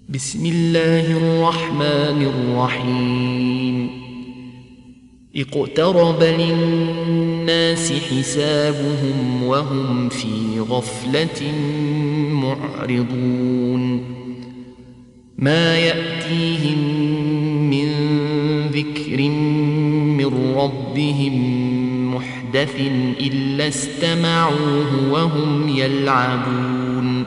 بسم الله الرحمن الرحيم اقترب للناس حسابهم وهم في غفلة معرضون ما يأتيهم من ذكر من ربهم محدث إلا استمعوه وهم يلعبون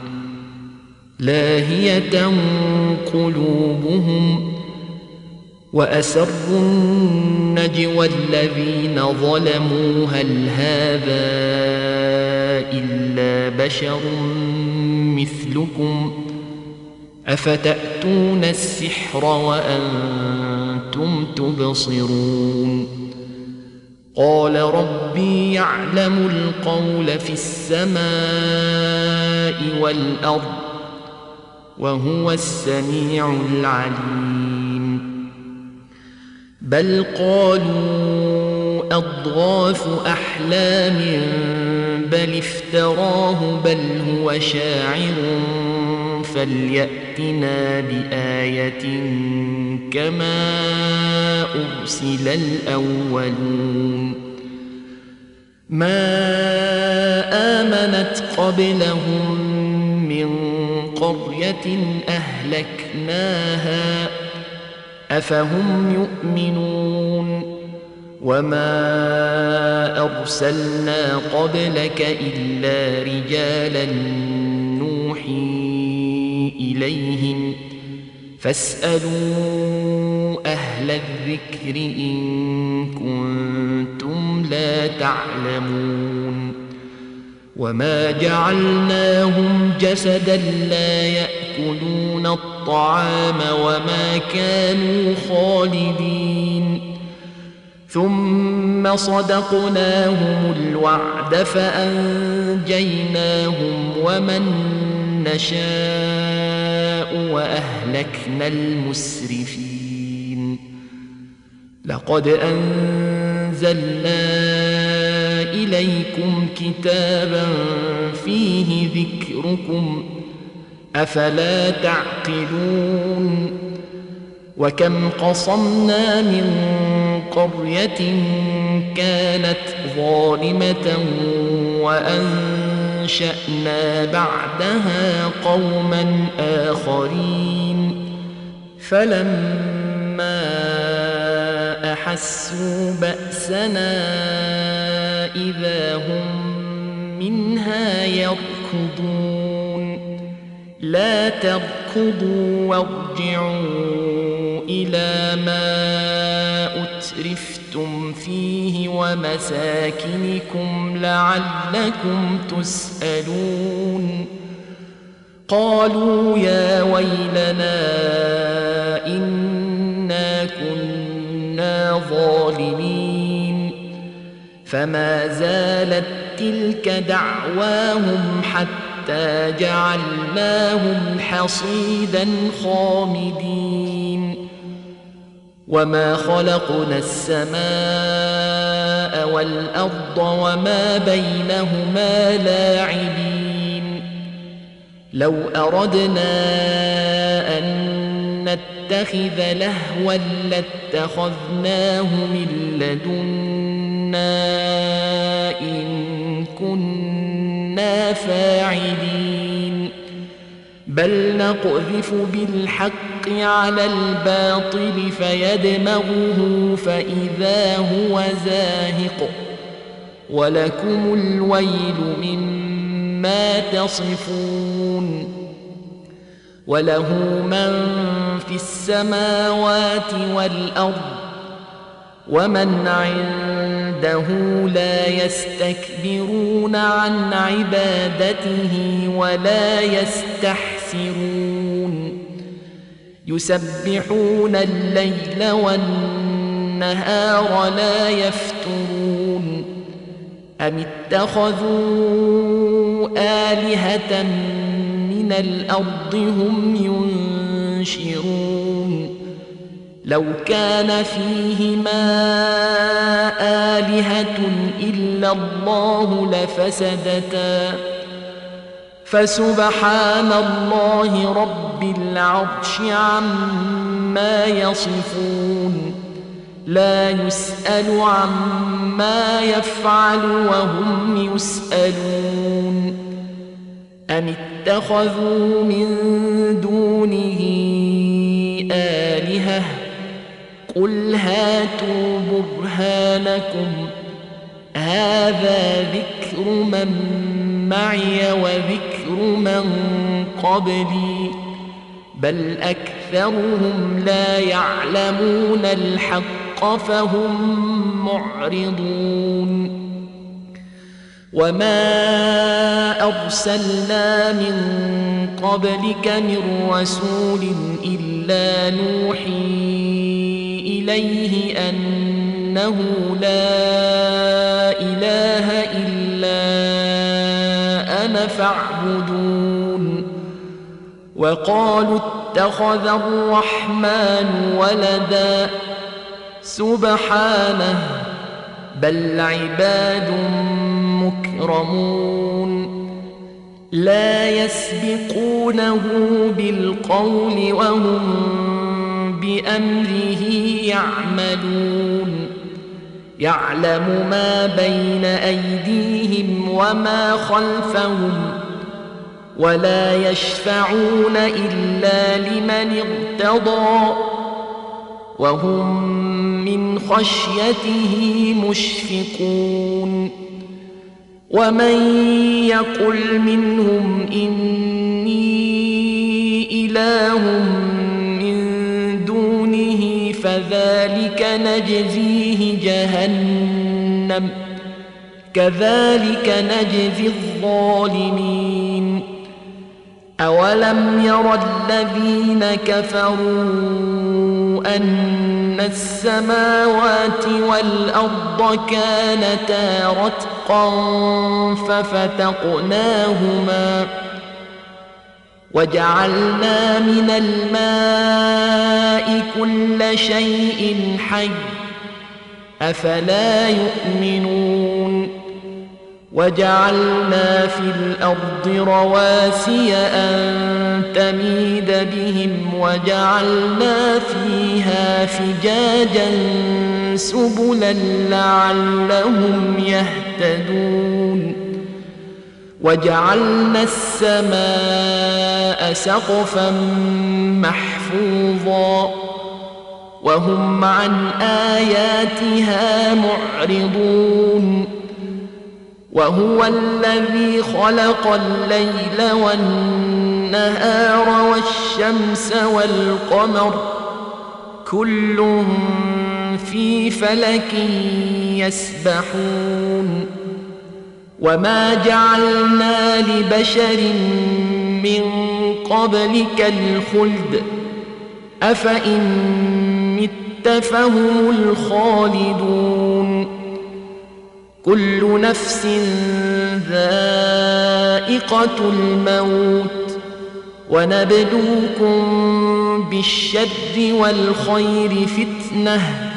لاهية قلوبهم وأسروا النجوى الذين ظلموا هل هذا إلا بشر مثلكم أفتأتون السحر وأنتم تبصرون قال ربي يعلم القول في السماء والأرض وهو السميع العليم بل قالوا أضغاث أحلام بل افتراه بل هو شاعر فليأتنا بآية كما أرسل الأولون ما آمنت قبلهم من قرية أهلكناها أفهم يؤمنون وما أرسلنا قبلك إلا رجالا نوحي إليهم فاسألوا أهل الذكر إن كنتم لا تعلمون وما جعلناهم جسدا لا يأكلون الطعام وما كانوا خالدين ثم صدقناهم الوعد فأنجيناهم ومن نشاء وأهلكنا المسرفين لقد أنزلنا إليكم كتابا فيه ذكركم أفلا تعقلون وكم قصمنا من قرية كانت ظالمة وأنشأنا بعدها قوما آخرين فلما أحسوا بأسنا إذا هم منها يركضون لا تركضوا وارجعوا إلى ما أترفتم فيه ومساكنكم لعلكم تسألون قالوا يا ويلنا إنا كنا ظالمين فما زالت تلك دعواهم حتى جعلناهم حصيدا خامدين وما خلقنا السماء والأرض وما بينهما لاعبين لو أردنا أن نتخذ لهوا لاتخذناه من لدنا إن كنا فاعلين بل نقذف بالحق على الباطل فيدمغه فإذا هو زاهق ولكم الويل مما تصفون وله من في السماوات والأرض ومن عنده لا يستكبرون عن عبادته ولا يستحسرون يسبحون الليل والنهار لا يفترون أم اتخذوا آلهة من الأرض هم ينشرون لو كان فيهما آلهة إلا الله لفسدتا فسبحان الله رب العرش عما يصفون لا يسأل عما يفعل وهم يسألون أم اتخذوا من دونه آلهة قل هاتوا برهانكم هذا ذكر من معي وذكر من قبلي بل أكثرهم لا يعلمون الحق فهم معرضون وما أرسلنا من قبلك من رسول إلا نوحي إليه أنه لا إله إلا أنا فاعبدون وقالوا اتخذ الرحمن ولدا سبحانه بل عباد مكرمون لا يسبقونه بالقول وهم بأمره يعملون يعلم ما بين أيديهم وما خلفهم ولا يشفعون إلا لمن ارتضى وهم من خشيته مشفقون ومن يقل منهم إني إله من دونه فذلك نجزيه جهنم كذلك نجزي الظالمين أولم ير الذين كفروا أن السماوات والأرض كانتا رتقا ففتقناهما وجعلنا من الماء كل شيء حي أفلا يؤمنون وجعلنا في الأرض رواسي أن تميد بهم وجعلنا فيها فجاجا سبلا لعلهم يهتدون وجعلنا السماء سقفا محفوظا وهم عن آياتها معرضون وهو الذي خلق الليل والنهار والشمس والقمر كل في فلك يسبحون وما جعلنا لبشر من قبلك الخلد أفإن مت فهم الخالدون كل نفس ذائقة الموت ونبلوكم بالشر والخير فتنة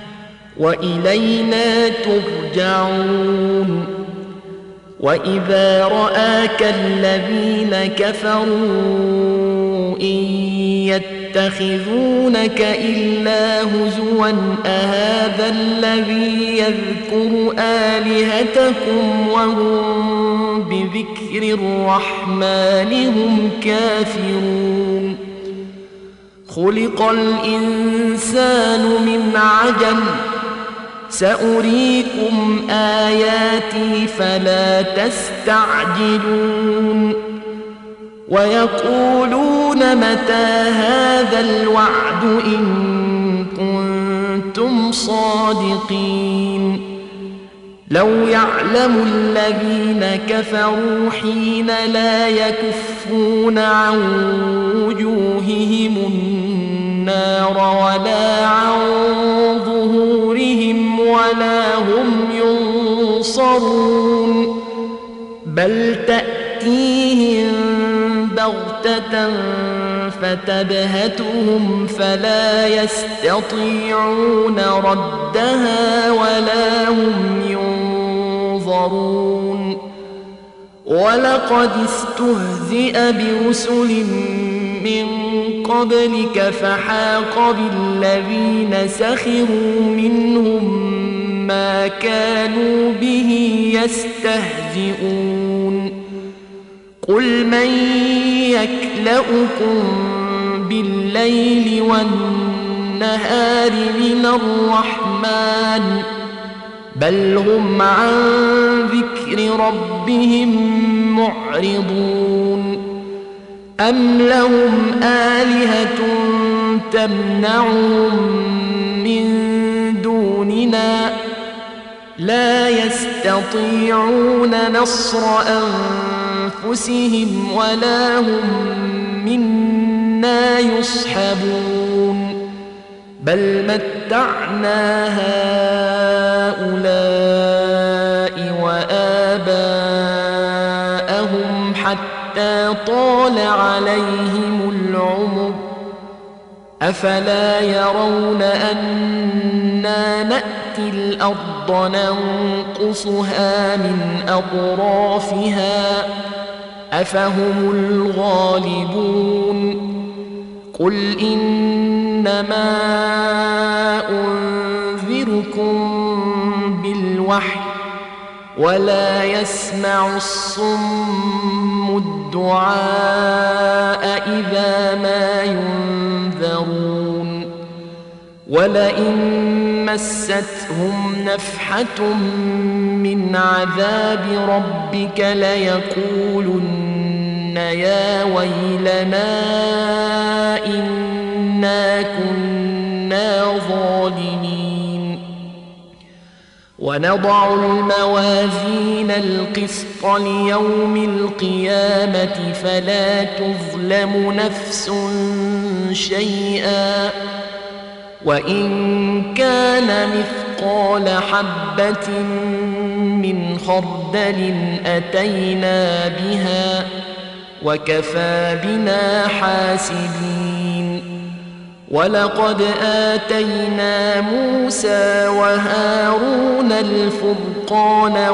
وإلينا ترجعون وإذا رآك الذين كفروا إن يتخذونك إلا هزوا أهذا الذي يذكر آلهتكم وهم بذكر الرحمن هم كافرون خلق الإنسان من عجل سأريكم آياتي فلا تستعجلون ويقولون متى هذا الوعد إن كنتم صادقين لو يعلم الذين كفروا حين لا يكفون عن وجوههم النار ولا عن ظهورهم ولا هم ينصرون بل تأتيهم بغتة فتبهتهم فلا يستطيعون ردها ولا هم ينظرون ولقد استهزئ برسل من قبلك فحاق بالذين سخروا منهم ما كانوا به يستهزئون قل من يكلؤكم بالليل والنهار من الرحمن بل هم عن ذكر ربهم معرضون أم لهم آلهة تمنعهم من دوننا لا يستطيعون نصر أنفسهم ولا هم منا يصحبون بل متعنا هؤلاء وآباءهم حتى طال عليهم العمر أفلا يرون أنا نأتي الأرض ننقصها من أطرافها أفهم الغالبون قل إنما أنذركم بالوحي ولا يسمع الصم الدعاء إذا ما ينذرون ولئن مستهم نفحة من عذاب ربك ليقولن يا ويلنا إنا كنا ظالمين ونضع الموازين القسط ليوم القيامة فلا تظلم نفس شيئا وإن كان مثقال حبة من خردل أتينا بها وكفى بنا حاسبين ولقد آتينا موسى وهارون الفرقان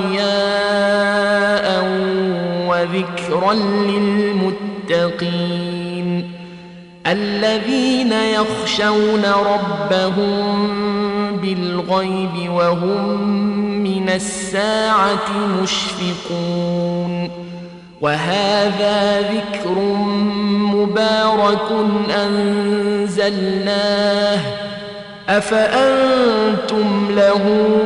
وضياء وذكرا للمتقين الذين يخشون ربهم بالغيب وهم من الساعة مشفقون وهذا ذكر مبارك أنزلناه أفأنتم له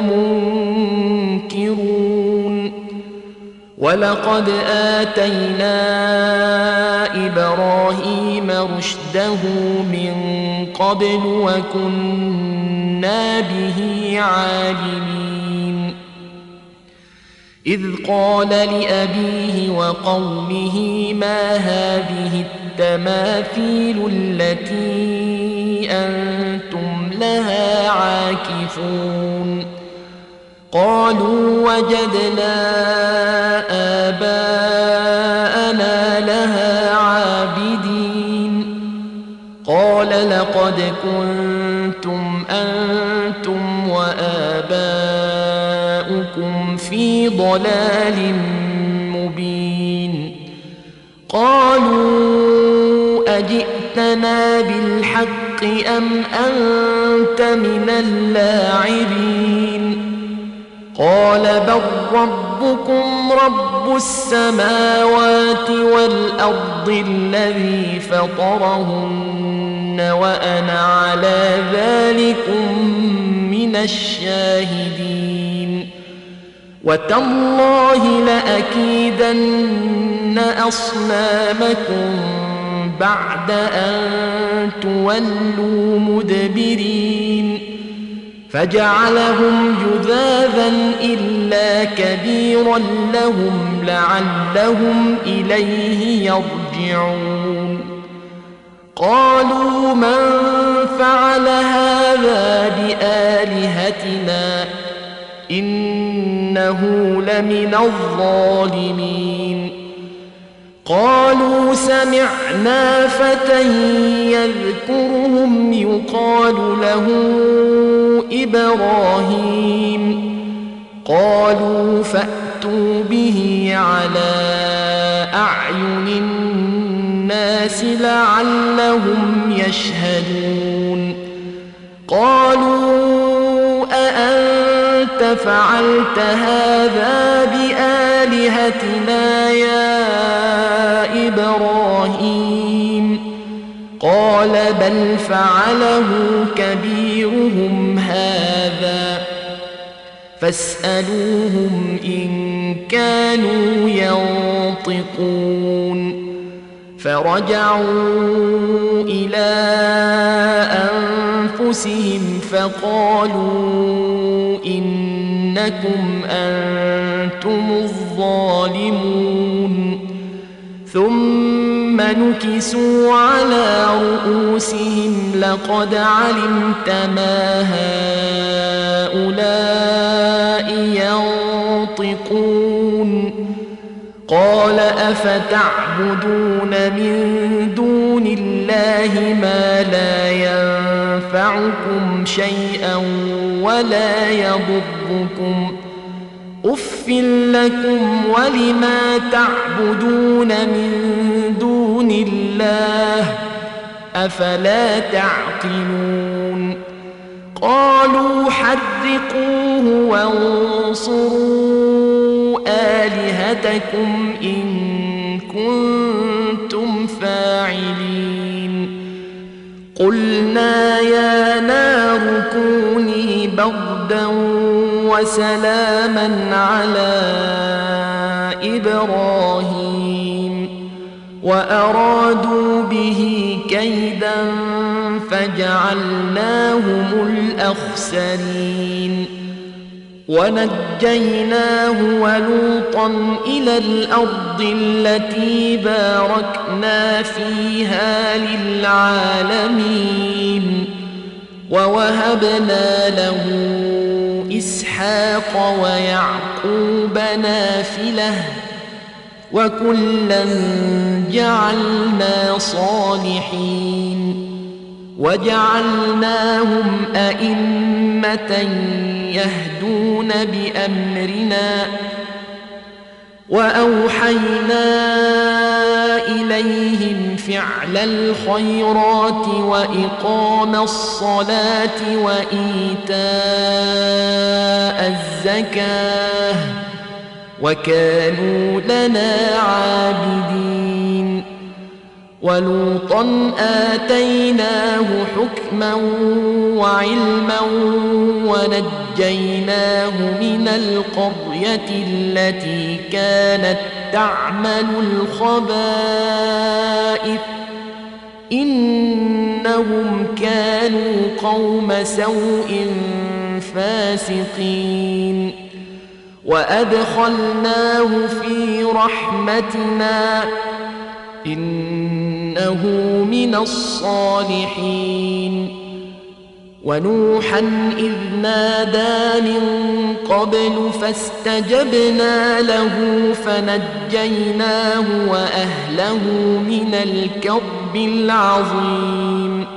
منكرون ولقد آتينا إبراهيم رشده من قبل وكنا به عالمين إذ قال لأبيه وقومه ما هذه التماثيل التي أنتم لها عاكفون قالوا وجدنا آباءنا لها عابدين قال لقد كنتم أنتم وآباؤكم في ضلال مبين قالوا أجئتنا بالحق أم أنت من اللاعبين قال بل ربكم رب السماوات والأرض الذي فطرهن وأنا على ذلكم من الشاهدين وتالله لأكيدن أصنامكم بعد أن تولوا مدبرين فجعلهم جذاذا إلا كبيرا لهم لعلهم إليه يرجعون قالوا من فعل هذا بآلهتنا إنه لمن الظالمين قالوا سمعنا فتى يذكرهم يقال له إبراهيم قالوا فأتوا فأتوا به على أعين الناس لعلهم يشهدون قالوا أأنت فعلت هذا بآلهتنا يا إبراهيم قال بل فعله كبيرهم هذا فاسألوهم إن كانوا ينطقون فرجعوا إلى أنفسهم فقالوا إنكم أنتم الظالمون ثم نكسوا على رؤوسهم لقد علمت ما هؤلاء ينطقون قال أفتعبدون من دون الله ما لا ينفعكم شيئا ولا يضركم أف لكم ولما تعبدون من دون الله أفلا تعقلون قالوا حرقوه وانصروا آلهتكم إن كنتم فاعلين قلنا يا نار كوني بردا وسلاما على إبراهيم وأرادوا به كيدا فجعلناهم الأخسرين ونجيناه ولوطا إلى الأرض التي باركنا فيها للعالمين ووهبنا له إسحاق ويعقوب نافلة وكلا جعلنا صالحين وجعلناهم أئمة يهدون بأمرنا وأوحينا إليهم فعل الخيرات وإقام الصلاة وإيتاء الزكاة وكانوا لنا عابدين ولوطا آتيناه حكما وعلما ونجيناه من القرية التي كانت تعمل الخبائث إنهم كانوا قوم سوء فاسقين وأدخلناه في رحمتنا إنه من الصالحين ونوحا إذ نادى من قبل فاستجبنا له فنجيناه وأهله من الكرب العظيم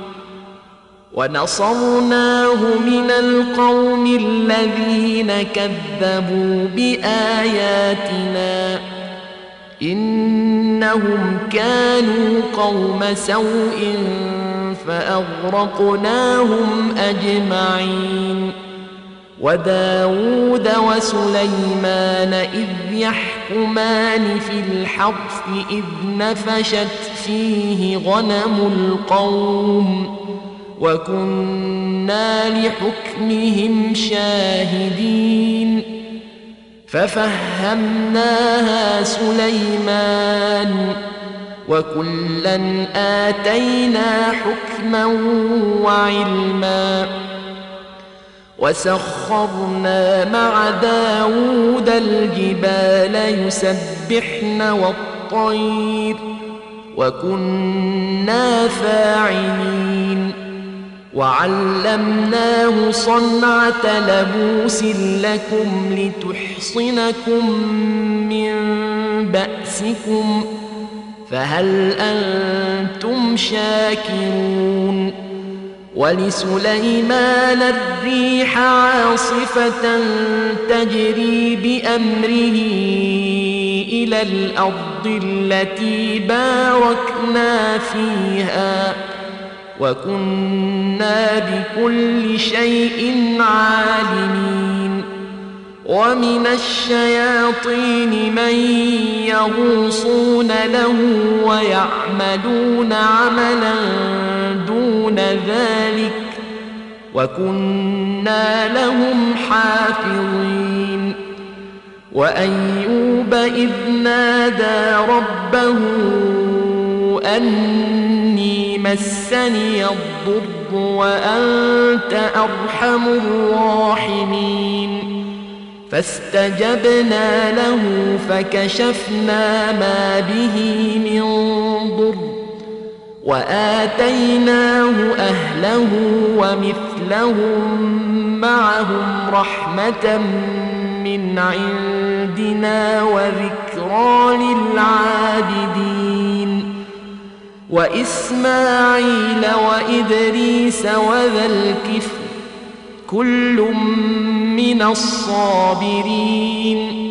ونصرناه من القوم الذين كذبوا بآياتنا إنهم كانوا قوم سوء فأغرقناهم أجمعين وداود وسليمان إذ يحكمان في الحرث إذ نفشت فيه غنم القوم وكنا لحكمهم شاهدين ففهمناها سليمان وكلا آتينا حكما وعلما وسخرنا مع داود الجبال يسبحن والطير وكنا فاعلين وعلمناه صنعة لبوس لكم لتحصنكم من بأسكم فهل أنتم شاكرون ولسليمان الريح عاصفة تجري بأمره إلى الأرض التي باركنا فيها وكنا بكل شيء عالمين. ومن الشياطين من يغوصون له ويعملون عملا دون ذلك وكنا لهم حافظين. وأيوب إذ نادى ربه أني مسني الضر وأنت أرحم الراحمين فاستجبنا له فكشفنا ما به من ضر وآتيناه أهله ومثلهم معهم رحمة من عندنا وذكرى للعابدين. وإسماعيل وإدريس وذا الكفل كل من الصابرين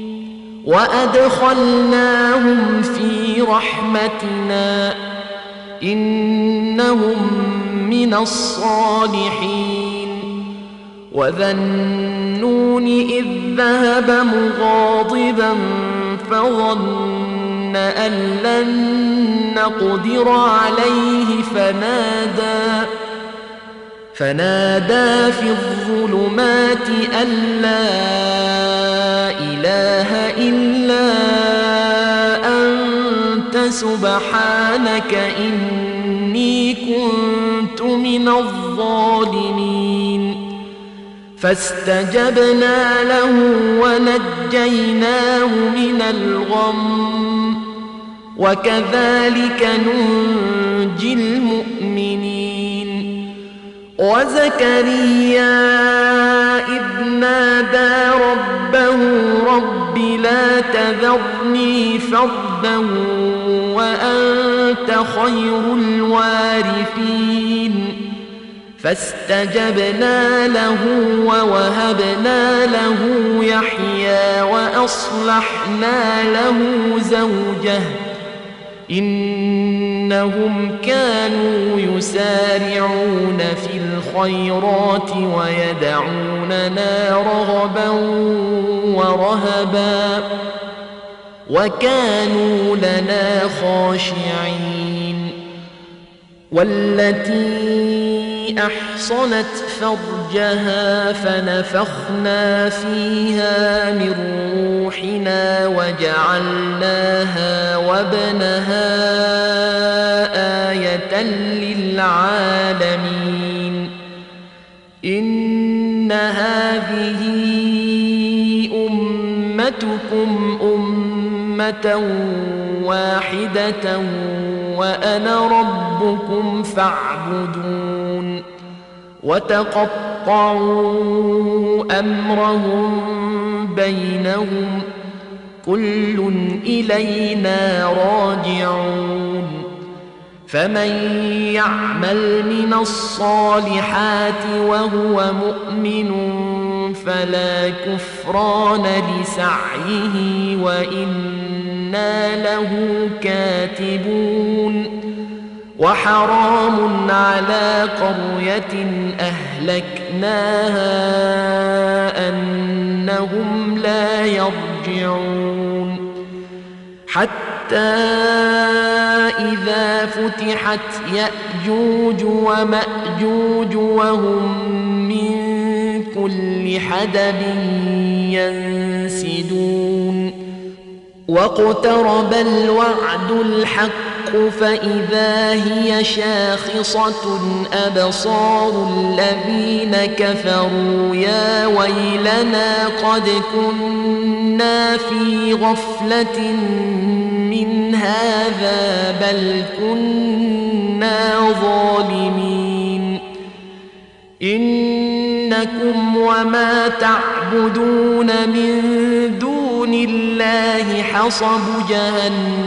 وأدخلناهم في رحمتنا إنهم من الصالحين. وذا النون إذ ذهب مغاضبا فظن أن لن نقدر عليه فنادى في الظلمات أن لا إله إلا أنت سبحانك إني كنت من الظالمين. فاستجبنا له ونجيناه من الغم وكذلك ننجي المؤمنين. وزكريا إذ نادى ربه رب لا تذرني فردا وأنت خير الوارثين فاستجبنا له ووهبنا له يحيى وأصلحنا له زوجه إنهم كانوا يسارعون في الخيرات ويدعوننا رغبا ورهبا وكانوا لنا خاشعين. والتي أحصنت فرجها فنفخنا فيها من روحنا وجعلناها وابنها آية للعالمين. إن هذه أمتكم أمة واحدة وأنا ربكم فاعبدون. وتقطعوا أمرهم بينهم كل إلينا راجعون. فمن يعمل من الصالحات وهو مؤمن فلا كفران لسعيه وإنا له كاتبون. وحرام على قرية أهلكناها أنهم لا يرجعون حتى إذا فتحت يأجوج ومأجوج وهم من كل حدب ينسدون. واقترب الوعد الحق فإذا هي شاخصة أبصار الذين كفروا يا ويلنا قد كنا في غفلة من هذا بل كنا ظالمين. إنكم وما تعبدون من دون الله حصب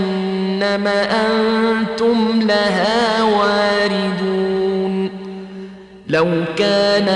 جهنم أنتم لها واردون. لو كان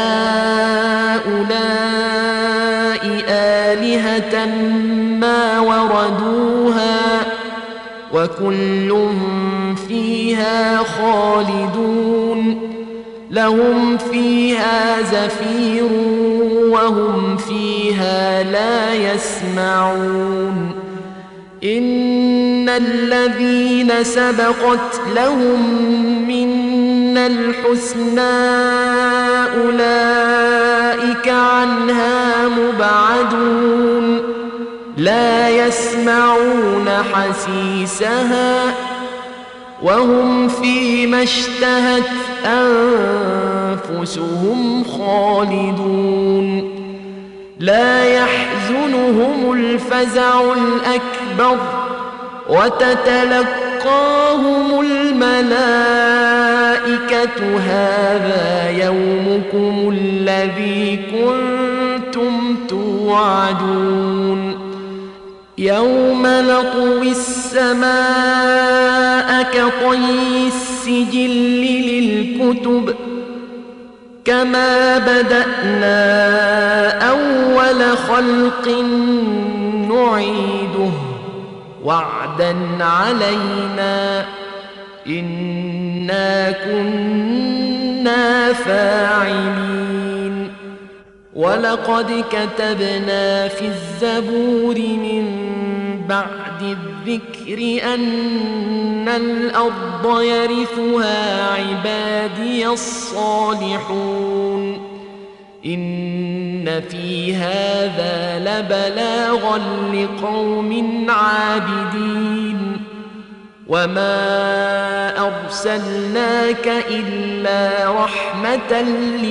هؤلاء آلهة ما وردوها وكل فيها خالدون لهم فيها زفير وهم فيها لا يسمعون إن الذين سبقت لهم منا الحسنى أولئك عنها مبعدون لا يسمعون حسيسها وهم فيما اشتهت أنفسهم خالدون لا يحزنهم الفزع الأكبر وتتلقاهم الملائكة هذا يومكم الذي كنتم توعدون يوم نطوي السماء كطي السجل للكتب كما بدأنا أول خلق نعيده وعدا علينا إنا كنا فاعلين ولقد كتبنا في الزبور من بعد الذكر أن الأرض يرثها عبادي الصالحون إن في هذا لبلاغا لقوم عابدين وما أرسلناك إلا رحمة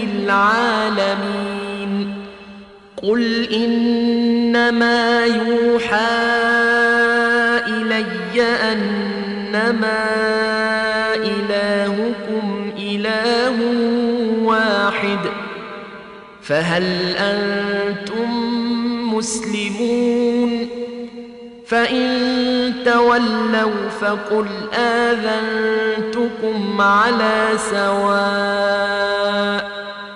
للعالمين قل إنما يوحى إلي أنما إلهكم إله واحد فهل أنتم مسلمون فإن تولوا فقل آذنتكم على سواء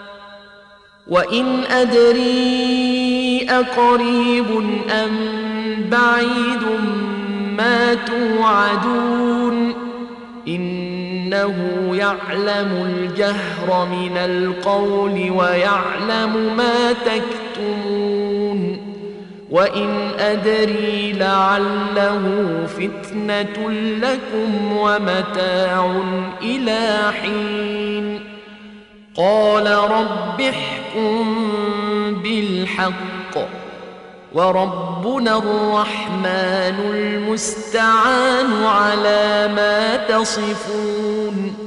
وإن أدري أقريب أم بعيد ما توعدون إنه يعلم الجهر من القول ويعلم ما تكتمون وإن أدري لعله فتنة لكم ومتاع إلى حين قال رب احكم بالحق وربنا الرحمن المستعان على ما تصفون